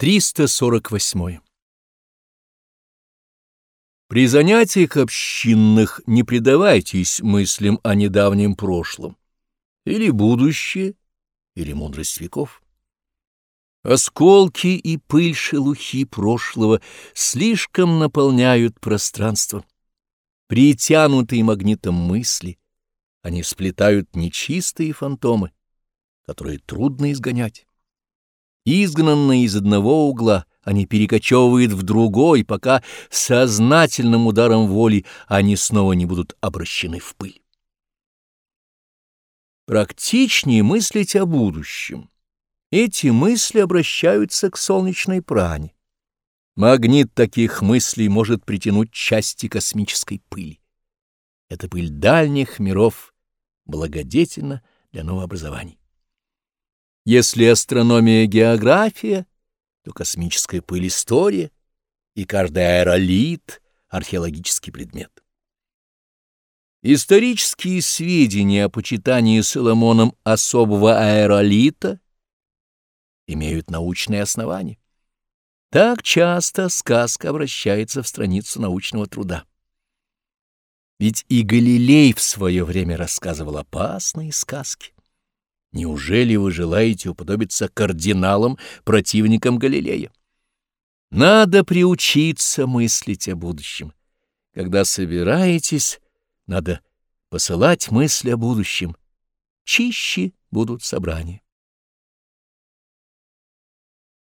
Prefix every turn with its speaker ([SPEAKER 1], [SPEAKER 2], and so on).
[SPEAKER 1] 348. При занятиях общинных не предавайтесь мыслям о недавнем прошлом, или будущее, или мудрость веков. Осколки и пыль-шелухи прошлого слишком наполняют пространство. Притянутые магнитом мысли, они сплетают нечистые фантомы, которые трудно изгонять. Изгнанные из одного угла, они перекочевывают в другой, пока сознательным ударом воли они снова не будут обращены в пыль. Практичнее мыслить о будущем. Эти мысли обращаются к солнечной пране. Магнит таких мыслей может притянуть части космической пыли. Эта пыль дальних миров благодетельна для новообразований. Если астрономия — география, то космическая пыль — история, и каждый аэролит — археологический предмет. Исторические сведения о почитании Соломоном особого аэролита имеют научные основания. Так часто сказка обращается в страницу научного труда. Ведь и Галилей в свое время рассказывал опасные сказки. Неужели вы желаете уподобиться кардиналам, противникам Галилея? Надо приучиться мыслить о будущем. Когда собираетесь, надо посылать мысли о будущем. Чище будут собрания.